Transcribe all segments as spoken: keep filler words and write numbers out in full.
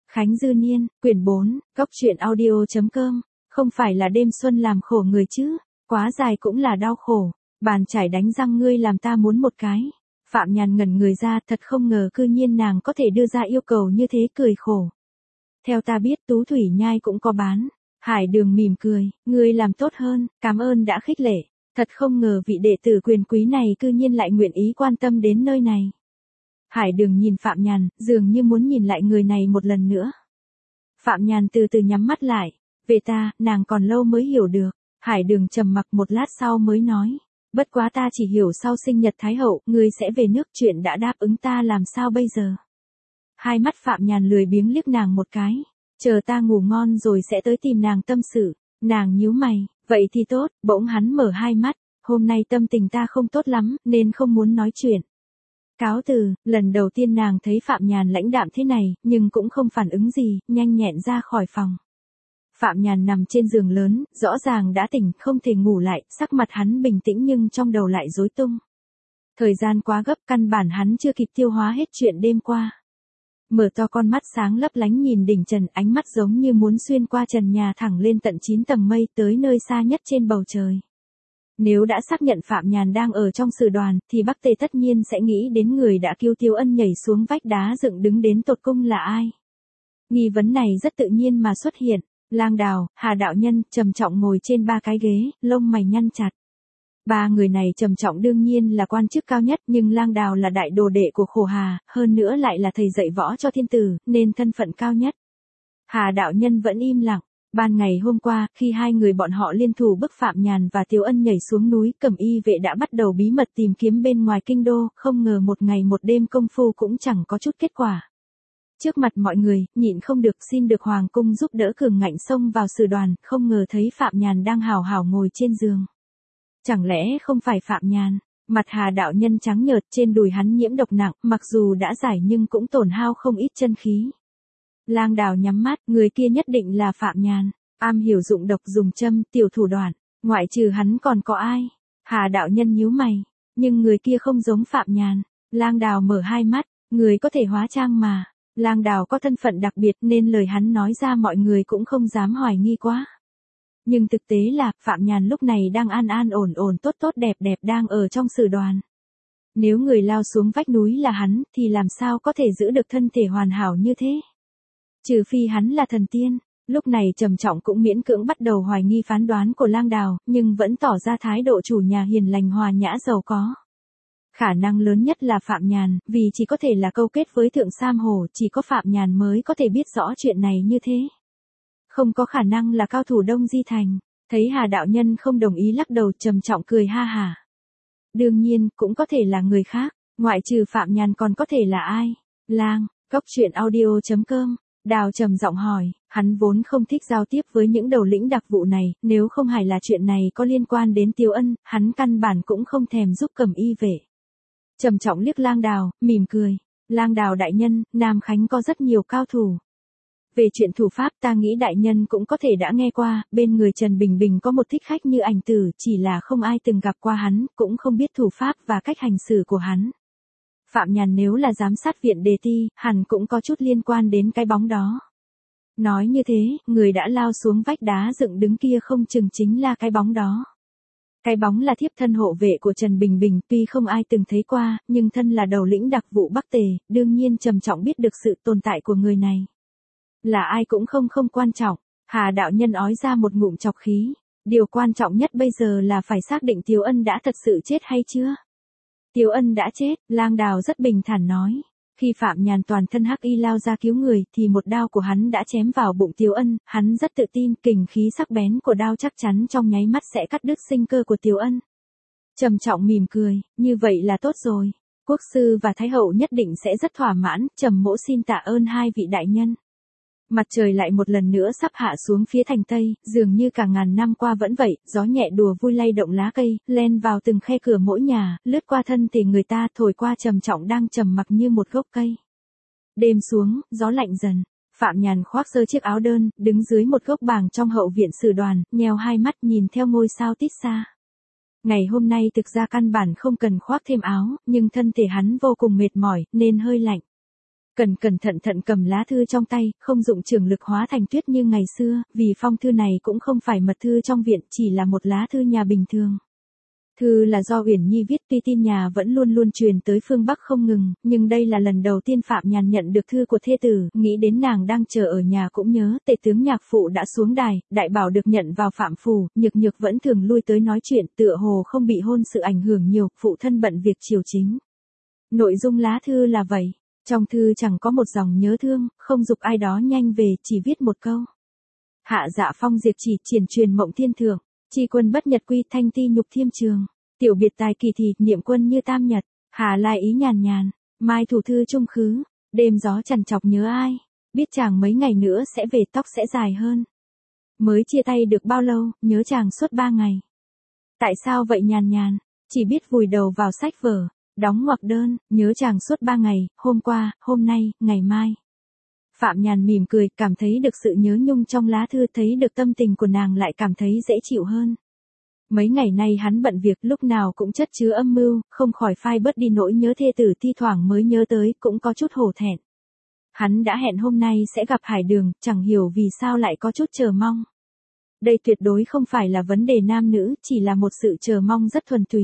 Khánh Dư Niên, quyển bốn, góc truyện audio.com, không phải là đêm xuân làm khổ người chứ, quá dài cũng là đau khổ, bàn chải đánh răng ngươi làm ta muốn một cái. Phạm Nhàn ngẩn người ra, thật không ngờ cư nhiên nàng có thể đưa ra yêu cầu như thế, cười khổ. Theo ta biết Tú Thủy Nhai cũng có bán. Hải Đường mỉm cười, ngươi làm tốt hơn, cảm ơn đã khích lệ, thật không ngờ vị đệ tử quyền quý này cư nhiên lại nguyện ý quan tâm đến nơi này. Hải Đường nhìn Phạm Nhàn, dường như muốn nhìn lại người này một lần nữa. Phạm Nhàn từ từ nhắm mắt lại, về ta, nàng còn lâu mới hiểu được. Hải Đường trầm mặc một lát sau mới nói, bất quá ta chỉ hiểu sau sinh nhật Thái Hậu, ngươi sẽ về nước, chuyện đã đáp ứng ta làm sao bây giờ. Hai mắt Phạm Nhàn lười biếng liếc nàng một cái, chờ ta ngủ ngon rồi sẽ tới tìm nàng tâm sự. Nàng nhíu mày, vậy thì tốt, bỗng hắn mở hai mắt, hôm nay tâm tình ta không tốt lắm, nên không muốn nói chuyện. Cáo từ, lần đầu tiên nàng thấy Phạm Nhàn lãnh đạm thế này, nhưng cũng không phản ứng gì, nhanh nhẹn ra khỏi phòng. Phạm Nhàn nằm trên giường lớn, rõ ràng đã tỉnh, không thể ngủ lại, sắc mặt hắn bình tĩnh nhưng trong đầu lại rối tung. Thời gian quá gấp, căn bản hắn chưa kịp tiêu hóa hết chuyện đêm qua. Mở to con mắt sáng lấp lánh nhìn đỉnh trần, ánh mắt giống như muốn xuyên qua trần nhà thẳng lên tận chín tầng mây, tới nơi xa nhất trên bầu trời. Nếu đã xác nhận Phạm Nhàn đang ở trong sử đoàn, thì Bắc Tề tất nhiên sẽ nghĩ đến người đã cứu Tiếu Ân nhảy xuống vách đá dựng đứng đến tột cùng là ai. Nghi vấn này rất tự nhiên mà xuất hiện. Lang Đào, Hà Đạo Nhân, trầm trọng ngồi trên ba cái ghế, lông mày nhăn chặt. Ba người này trầm trọng đương nhiên là quan chức cao nhất, nhưng Lang Đào là đại đồ đệ của Khổ Hà, hơn nữa lại là thầy dạy võ cho thiên tử, nên thân phận cao nhất. Hà Đạo Nhân vẫn im lặng. Ban ngày hôm qua, khi hai người bọn họ liên thủ bức Phạm Nhàn và Tiếu Ân nhảy xuống núi, Cẩm Y vệ đã bắt đầu bí mật tìm kiếm bên ngoài kinh đô, không ngờ một ngày một đêm công phu cũng chẳng có chút kết quả. Trước mặt mọi người, nhịn không được xin được Hoàng cung giúp đỡ cường ngạnh xông vào sử đoàn, không ngờ thấy Phạm Nhàn đang hào hào ngồi trên giường. Chẳng lẽ không phải Phạm Nhàn? Mặt Hà Đạo Nhân trắng nhợt, trên đùi hắn nhiễm độc nặng, mặc dù đã giải nhưng cũng tổn hao không ít chân khí. Lang Đào nhắm mắt, người kia nhất định là Phạm Nhàn, am hiểu dụng độc dùng châm, tiểu thủ đoạn, ngoại trừ hắn còn có ai? Hà Đạo Nhân nhíu mày, nhưng người kia không giống Phạm Nhàn. Lang Đào mở hai mắt, người có thể hóa trang mà. Lang Đào có thân phận đặc biệt nên lời hắn nói ra mọi người cũng không dám hoài nghi quá. Nhưng thực tế là, Phạm Nhàn lúc này đang an an ổn ổn tốt tốt đẹp đẹp đang ở trong sử đoàn. Nếu người lao xuống vách núi là hắn, thì làm sao có thể giữ được thân thể hoàn hảo như thế? Trừ phi hắn là thần tiên. Lúc này trầm trọng cũng miễn cưỡng bắt đầu hoài nghi phán đoán của Lang Đào, nhưng vẫn tỏ ra thái độ chủ nhà hiền lành hòa nhã giàu có. Khả năng lớn nhất là Phạm Nhàn, vì chỉ có thể là câu kết với Thượng Sam Hổ, chỉ có Phạm Nhàn mới có thể biết rõ chuyện này như thế. Không có khả năng là cao thủ Đông Di Thành. Thấy Hà Đạo Nhân không đồng ý lắc đầu, trầm trọng cười ha hả. Đương nhiên, cũng có thể là người khác, ngoại trừ Phạm Nhàn còn có thể là ai? Lang, góc truyện audio.com. Đào trầm giọng hỏi, hắn vốn không thích giao tiếp với những đầu lĩnh đặc vụ này, nếu không phải là chuyện này có liên quan đến Tiếu Ân, hắn căn bản cũng không thèm giúp Cẩm Y vệ. Trầm trọng liếc Lang Đào, mỉm cười, Lang Đào đại nhân, Nam Khánh có rất nhiều cao thủ. Về chuyện thủ pháp ta nghĩ đại nhân cũng có thể đã nghe qua, bên người Trần Bình Bình có một thích khách như Ảnh Tử, chỉ là không ai từng gặp qua hắn, cũng không biết thủ pháp và cách hành xử của hắn. Phạm Nhàn nếu là giám sát viện đề ti, hẳn cũng có chút liên quan đến cái bóng đó. Nói như thế, người đã lao xuống vách đá dựng đứng kia không chừng chính là cái bóng đó. Cái bóng là thiếp thân hộ vệ của Trần Bình Bình, tuy không ai từng thấy qua, nhưng thân là đầu lĩnh đặc vụ Bắc Tề, đương nhiên trầm trọng biết được sự tồn tại của người này. Là ai cũng không không quan trọng. Hà Đạo Nhân ói ra một ngụm chọc khí. Điều quan trọng nhất bây giờ là phải xác định Tiếu Ân đã thật sự chết hay chưa. Tiếu Ân đã chết, Lang Đào rất bình thản nói. Khi Phạm Nhàn toàn thân hắc y lao ra cứu người thì một đao của hắn đã chém vào bụng Tiếu Ân, hắn rất tự tin kình khí sắc bén của đao chắc chắn trong nháy mắt sẽ cắt đứt sinh cơ của Tiếu Ân. Trầm trọng mỉm cười, như vậy là tốt rồi. Quốc sư và Thái hậu nhất định sẽ rất thỏa mãn, Trầm mỗ xin tạ ơn hai vị đại nhân. Mặt trời lại một lần nữa sắp hạ xuống phía thành Tây, dường như cả ngàn năm qua vẫn vậy, gió nhẹ đùa vui lay động lá cây, len vào từng khe cửa mỗi nhà, lướt qua thân thể người ta, thổi qua trầm trọng đang trầm mặc như một gốc cây. Đêm xuống, gió lạnh dần, Phạm Nhàn khoác sơ chiếc áo đơn, đứng dưới một gốc bàng trong hậu viện sử đoàn, nheo hai mắt nhìn theo ngôi sao tít xa. Ngày hôm nay thực ra căn bản không cần khoác thêm áo, nhưng thân thể hắn vô cùng mệt mỏi, nên hơi lạnh. Cần cẩn thận thận cầm lá thư trong tay, không dụng trường lực hóa thành tuyết như ngày xưa, vì phong thư này cũng không phải mật thư trong viện, chỉ là một lá thư nhà bình thường. Thư là do Uyển Nhi viết, tuy tin nhà vẫn luôn luôn truyền tới phương Bắc không ngừng, nhưng đây là lần đầu tiên Phạm Nhàn nhận được thư của thê tử, nghĩ đến nàng đang chờ ở nhà cũng nhớ, tể tướng Nhạc Phụ đã xuống đài, đại bảo được nhận vào Phạm phủ, Nhược Nhược vẫn thường lui tới nói chuyện, tựa hồ không bị hôn sự ảnh hưởng nhiều, phụ thân bận việc triều chính. Nội dung lá thư là vậy, trong thư chẳng có một dòng nhớ thương, không giục ai đó nhanh về, chỉ viết một câu. Hạ dạ phong diệt chỉ, triển truyền mộng thiên thượng. Chi quân bất nhật quy, thanh ti nhục thiêm trường. Tiểu biệt tài kỳ thì, niệm quân như tam nhật. Hà lai ý nhàn nhàn. Mai thủ thư trung khứ. Đêm gió trằn trọc nhớ ai. Biết chàng mấy ngày nữa sẽ về, tóc sẽ dài hơn. Mới chia tay được bao lâu, nhớ chàng suốt ba ngày. Tại sao vậy nhàn nhàn? Chỉ biết vùi đầu vào sách vở. Đóng ngoặc đơn, nhớ chàng suốt ba ngày, hôm qua, hôm nay, ngày mai. Phạm Nhàn mỉm cười, cảm thấy được sự nhớ nhung trong lá thư, thấy được tâm tình của nàng lại cảm thấy dễ chịu hơn. Mấy ngày nay hắn bận việc, lúc nào cũng chất chứa âm mưu, không khỏi phai bớt đi nỗi nhớ thê tử, thi thoảng mới nhớ tới, cũng có chút hổ thẹn. Hắn đã hẹn hôm nay sẽ gặp Hải Đường, chẳng hiểu vì sao lại có chút chờ mong. Đây tuyệt đối không phải là vấn đề nam nữ, chỉ là một sự chờ mong rất thuần túy.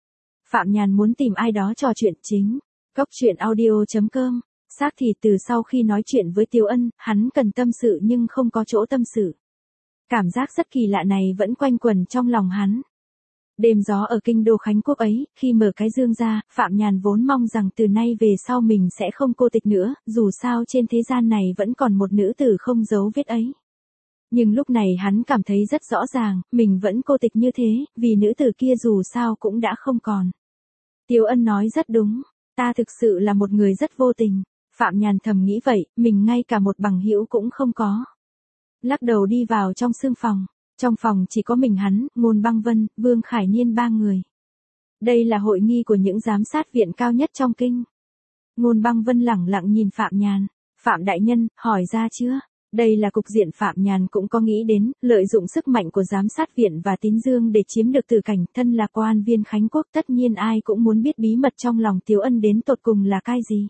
Phạm Nhàn muốn tìm ai đó trò chuyện chính. Góc truyện audio chấm com. Xác thì từ sau khi nói chuyện với Tiếu Ân, hắn cần tâm sự nhưng không có chỗ tâm sự. Cảm giác rất kỳ lạ này vẫn quanh quẩn trong lòng hắn. Đêm gió ở kinh đô Khánh Quốc ấy, khi mở cái dương ra, Phạm Nhàn vốn mong rằng từ nay về sau mình sẽ không cô tịch nữa, dù sao trên thế gian này vẫn còn một nữ tử không giấu vết ấy. Nhưng lúc này hắn cảm thấy rất rõ ràng, mình vẫn cô tịch như thế, vì nữ tử kia dù sao cũng đã không còn. Tiếu Ân nói rất đúng, ta thực sự là một người rất vô tình. Phạm Nhàn thầm nghĩ vậy, mình ngay cả một bằng hữu cũng không có. Lắc đầu đi vào trong sương phòng, trong phòng chỉ có mình hắn, Ngôn Băng Vân, Vương Khải Niên ba người. Đây là hội nghi của những giám sát viện cao nhất trong kinh. Ngôn Băng Vân lẳng lặng nhìn Phạm Nhàn, Phạm đại nhân, hỏi ra chưa? Đây là cục diện Phạm Nhàn cũng có nghĩ đến, lợi dụng sức mạnh của giám sát viện và Tín Dương để chiếm được Tử Cảnh, thân là quan viên Khánh Quốc, tất nhiên ai cũng muốn biết bí mật trong lòng Tiếu Ân đến tột cùng là cái gì.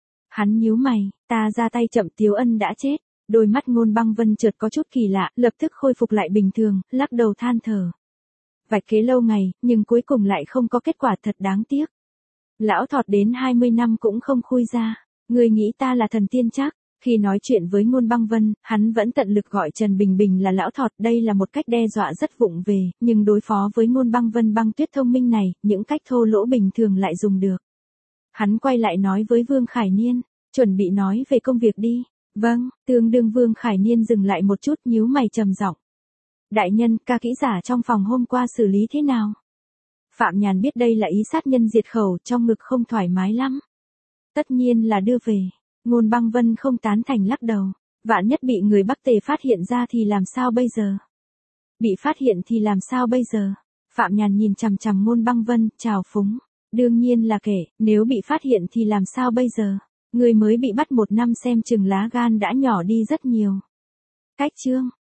Hắn nhíu mày, ta ra tay chậm, Tiếu Ân đã chết. Đôi mắt Ngôn Băng Vân chợt có chút kỳ lạ, lập tức khôi phục lại bình thường, lắc đầu than thở. Vạch kế lâu ngày, nhưng cuối cùng lại không có kết quả, thật đáng tiếc. Lão Thọt đến hai mươi năm cũng không khui ra. Người nghĩ ta là thần tiên chắc? Khi nói chuyện với Ngôn Băng Vân, hắn vẫn tận lực gọi Trần Bình Bình là Lão Thọt, đây là một cách đe dọa rất vụng về, nhưng đối phó với Ngôn Băng Vân băng tuyết thông minh này, những cách thô lỗ bình thường lại dùng được. Hắn quay lại nói với Vương Khải Niên, chuẩn bị nói về công việc đi. Vâng, tương đương Vương Khải Niên dừng lại một chút, nhíu mày trầm giọng. Đại nhân, ca kỹ giả trong phòng hôm qua xử lý thế nào? Phạm Nhàn biết đây là ý sát nhân diệt khẩu, trong ngực không thoải mái lắm. Tất nhiên là đưa về. Ngôn Băng Vân không tán thành, lắc đầu. Vạn nhất bị người Bắc Tề phát hiện ra thì làm sao bây giờ? Bị phát hiện thì làm sao bây giờ? Phạm Nhàn nhìn chằm chằm Ngôn Băng Vân, trào phúng. Đương nhiên là kể, nếu bị phát hiện thì làm sao bây giờ? Người mới bị bắt một năm xem chừng lá gan đã nhỏ đi rất nhiều. Cách chương.